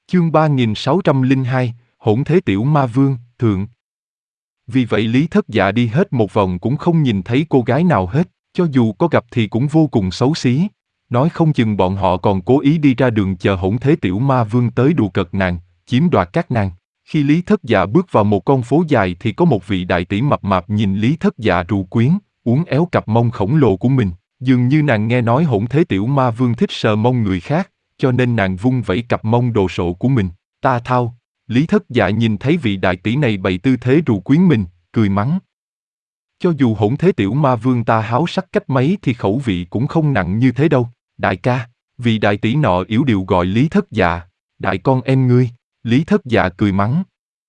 Chương 3602, Hỗn Thế Tiểu Ma Vương, Thượng. Vì vậy Lý Thất Dạ đi hết một vòng cũng không nhìn thấy cô gái nào hết, cho dù có gặp thì cũng vô cùng xấu xí. Nói không chừng bọn họ còn cố ý đi ra đường chờ Hỗn Thế Tiểu Ma Vương tới đùa cợt nàng, chiếm đoạt các nàng. Khi Lý Thất Dạ bước vào một con phố dài thì có một vị đại tỷ mập mạp nhìn Lý Thất Dạ rù quyến, uốn éo cặp mông khổng lồ của mình. Dường như nàng nghe nói Hỗn Thế Tiểu Ma Vương thích sờ mông người khác, cho nên nàng vung vẩy cặp mông đồ sộ của mình. Ta thao! Lý Thất Dạ nhìn thấy vị đại tỷ này bày tư thế rù quyến mình, cười mắng. Cho dù Hỗn Thế Tiểu Ma Vương ta háo sắc cách mấy thì khẩu vị cũng không nặng như thế đâu. Đại ca, vị đại tỷ nọ yểu điệu gọi Lý Thất Dạ. Đại con em ngươi. Lý Thất Dạ cười mắng.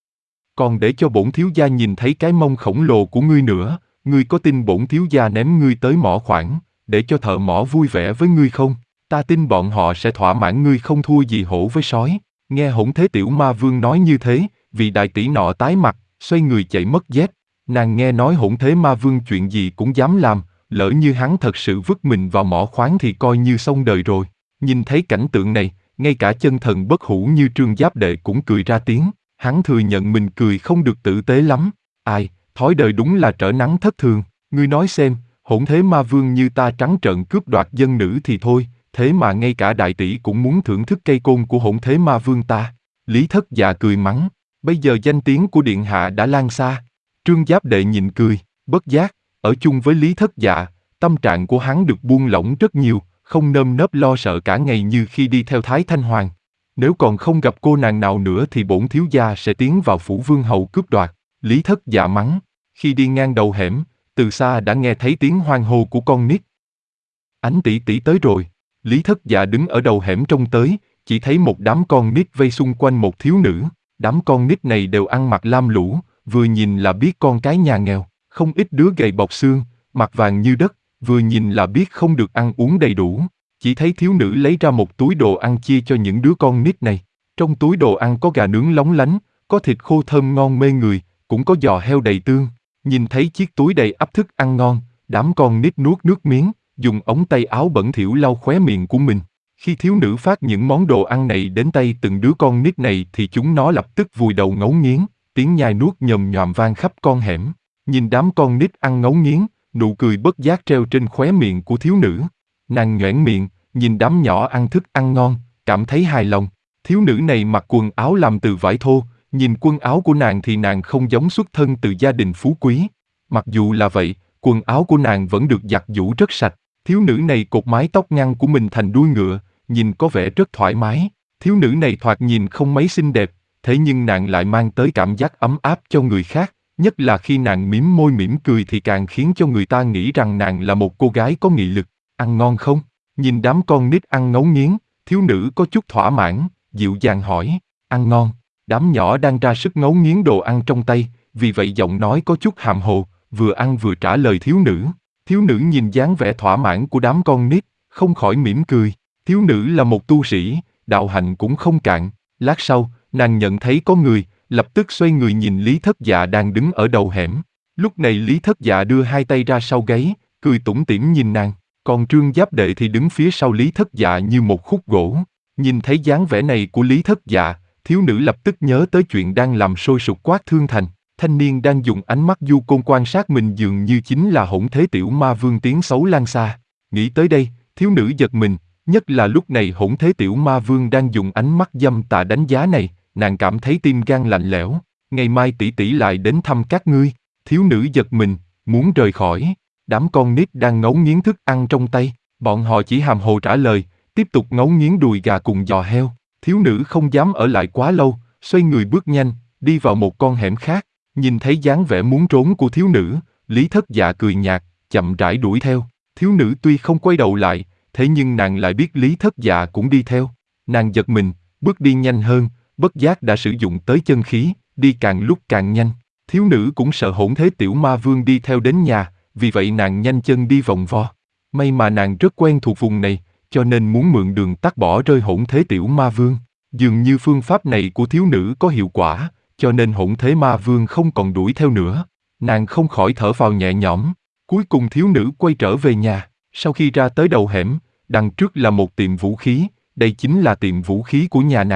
Còn để cho bổn thiếu gia nhìn thấy cái mông khổng lồ của ngươi nữa, ngươi có tin bổn thiếu gia ném ngươi tới mỏ khoáng, để cho thợ mỏ vui vẻ với ngươi không? Ta tin bọn họ sẽ thỏa mãn ngươi không thua gì hổ với sói. Nghe Hỗn Thế Tiểu Ma Vương nói như thế, vị đại tỷ nọ tái mặt, xoay người chạy mất dép. Nàng nghe nói Hỗn Thế Ma Vương chuyện gì cũng dám làm, lỡ như hắn thật sự vứt mình vào mỏ khoáng thì coi như xong đời rồi. Nhìn thấy cảnh tượng này, ngay cả chân thần bất hủ như Trương Giáp Đệ cũng cười ra tiếng. Hắn thừa nhận mình cười không được tử tế lắm. Ai, thói đời đúng là trở nắng thất thường. Ngươi nói xem, Hỗn Thế Ma Vương như ta trắng trợn cướp đoạt dân nữ thì thôi, thế mà ngay cả đại tỷ cũng muốn thưởng thức cây côn của Hỗn Thế Ma Vương ta. Lý Thất Dạ cười mắng, bây giờ danh tiếng của điện hạ đã lan xa. Trương Giáp Đệ nhịn cười, bất giác, ở chung với Lý Thất Dạ, tâm trạng của hắn được buông lỏng rất nhiều, không nơm nớp lo sợ cả ngày như khi đi theo Thái Thanh Hoàng. Nếu còn không gặp cô nàng nào nữa thì bổn thiếu gia sẽ tiến vào phủ vương hầu cướp đoạt. Lý Thất Dạ mắng, khi đi ngang đầu hẻm, từ xa đã nghe thấy tiếng hoan hô của con nít. Ánh tỷ tỷ tới rồi. Lý Thất Dạ đứng ở đầu hẻm trông tới, chỉ thấy một đám con nít vây xung quanh một thiếu nữ. Đám con nít này đều ăn mặc lam lũ, vừa nhìn là biết con cái nhà nghèo, không ít đứa gầy bọc xương, mặt vàng như đất, vừa nhìn là biết không được ăn uống đầy đủ. Chỉ thấy thiếu nữ lấy ra một túi đồ ăn chia cho những đứa con nít này. Trong túi đồ ăn có gà nướng lóng lánh, có thịt khô thơm ngon mê người, cũng có giò heo đầy tương. Nhìn thấy chiếc túi đầy ắp thức ăn ngon, đám con nít nuốt nước miếng, dùng ống tay áo bẩn thỉu lau khóe miệng của mình. Khi thiếu nữ phát những món đồ ăn này đến tay từng đứa con nít này thì chúng nó lập tức vùi đầu ngấu nghiến, tiếng nhai nuốt nhồm nhòm vang khắp con hẻm. Nhìn đám con nít ăn ngấu nghiến, nụ cười bất giác treo trên khóe miệng của thiếu nữ. Nàng nhoẻn miệng, nhìn đám nhỏ ăn thức ăn ngon, cảm thấy hài lòng. Thiếu nữ này mặc quần áo làm từ vải thô, nhìn quần áo của nàng thì nàng không giống xuất thân từ gia đình phú quý. Mặc dù là vậy, quần áo của nàng vẫn được giặt giũ rất sạch. Thiếu nữ này cột mái tóc ngắn của mình thành đuôi ngựa, nhìn có vẻ rất thoải mái. Thiếu nữ này thoạt nhìn không mấy xinh đẹp, thế nhưng nàng lại mang tới cảm giác ấm áp cho người khác, nhất là khi nàng mím môi mỉm cười thì càng khiến cho người ta nghĩ rằng nàng là một cô gái có nghị lực. Ăn ngon không? Nhìn đám con nít ăn ngấu nghiến, thiếu nữ có chút thỏa mãn, dịu dàng hỏi, ăn ngon. Đám nhỏ đang ra sức ngấu nghiến đồ ăn trong tay, vì vậy giọng nói có chút hàm hồ, vừa ăn vừa trả lời thiếu nữ. Thiếu nữ nhìn dáng vẻ thỏa mãn của đám con nít, không khỏi mỉm cười. Thiếu nữ là một tu sĩ, đạo hạnh cũng không cạn. Lát sau, nàng nhận thấy có người, lập tức xoay người nhìn Lý Thất Dạ đang đứng ở đầu hẻm. Lúc này Lý Thất Dạ đưa hai tay ra sau gáy, cười tủm tỉm nhìn nàng. Còn Trương Giáp Đệ thì đứng phía sau Lý Thất Dạ như một khúc gỗ. Nhìn thấy dáng vẻ này của Lý Thất Dạ, thiếu nữ lập tức nhớ tới chuyện đang làm sôi sục Quát Thương Thành. Thanh niên đang dùng ánh mắt du côn quan sát mình dường như chính là Hỗn Thế Tiểu Ma Vương tiếng xấu lan xa. Nghĩ tới đây, thiếu nữ giật mình, nhất là lúc này Hỗn Thế Tiểu Ma Vương đang dùng ánh mắt dâm tà đánh giá này, nàng cảm thấy tim gan lạnh lẽo. Ngày mai tỷ tỷ lại đến thăm các ngươi. Thiếu nữ giật mình, muốn rời khỏi. Đám con nít đang ngấu nghiến thức ăn trong tay, bọn họ chỉ hàm hồ trả lời, tiếp tục ngấu nghiến đùi gà cùng giò heo. Thiếu nữ không dám ở lại quá lâu, xoay người bước nhanh, đi vào một con hẻm khác. Nhìn thấy dáng vẻ muốn trốn của thiếu nữ, Lý Thất Dạ cười nhạt, chậm rãi đuổi theo. Thiếu nữ tuy không quay đầu lại, thế nhưng nàng lại biết Lý Thất Dạ cũng đi theo. Nàng giật mình, bước đi nhanh hơn, bất giác đã sử dụng tới chân khí, đi càng lúc càng nhanh. Thiếu nữ cũng sợ Hỗn Thế Tiểu Ma Vương đi theo đến nhà, vì vậy nàng nhanh chân đi vòng vo. May mà nàng rất quen thuộc vùng này, cho nên muốn mượn đường tắt bỏ rơi Hỗn Thế Tiểu Ma Vương. Dường như phương pháp này của thiếu nữ có hiệu quả, cho nên Hỗn Thế Ma Vương không còn đuổi theo nữa. Nàng không khỏi thở phào nhẹ nhõm. Cuối cùng thiếu nữ quay trở về nhà. Sau khi ra tới đầu hẻm, đằng trước là một tiệm vũ khí, đây chính là tiệm vũ khí của nhà nàng.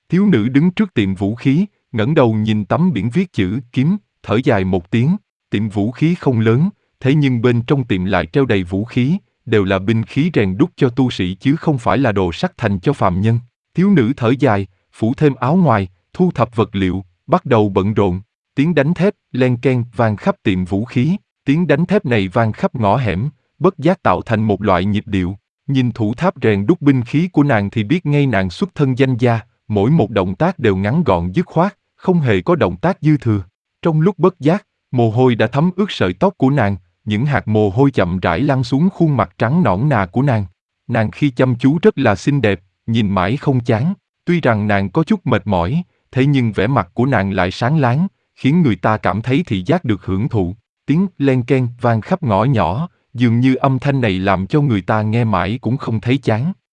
Thiếu nữ đứng trước tiệm vũ khí, ngẩng đầu nhìn tấm biển viết chữ kiếm, thở dài một tiếng. Tiệm vũ khí không lớn, thế nhưng bên trong tiệm lại treo đầy vũ khí, đều là binh khí rèn đúc cho tu sĩ chứ không phải là đồ sắt thành cho phàm nhân. Thiếu nữ thở dài, phủ thêm áo ngoài, thu thập vật liệu, bắt đầu bận rộn. Tiếng đánh thép, len keng vang khắp tiệm vũ khí. Tiếng đánh thép này vang khắp ngõ hẻm, bất giác tạo thành một loại nhịp điệu. Nhìn thủ tháp rèn đúc binh khí của nàng thì biết ngay nàng xuất thân danh gia, mỗi một động tác đều ngắn gọn dứt khoát, không hề có động tác dư thừa. Trong lúc bất giác, mồ hôi đã thấm ướt sợi tóc của nàng, những hạt mồ hôi chậm rãi lăn xuống khuôn mặt trắng nõn nà của nàng. Nàng khi chăm chú rất là xinh đẹp, nhìn mãi không chán. Tuy rằng nàng có chút mệt mỏi, thế nhưng vẻ mặt của nàng lại sáng láng, khiến người ta cảm thấy thị giác được hưởng thụ. Tiếng len keng vang khắp ngõ nhỏ, dường như âm thanh này làm cho người ta nghe mãi cũng không thấy chán.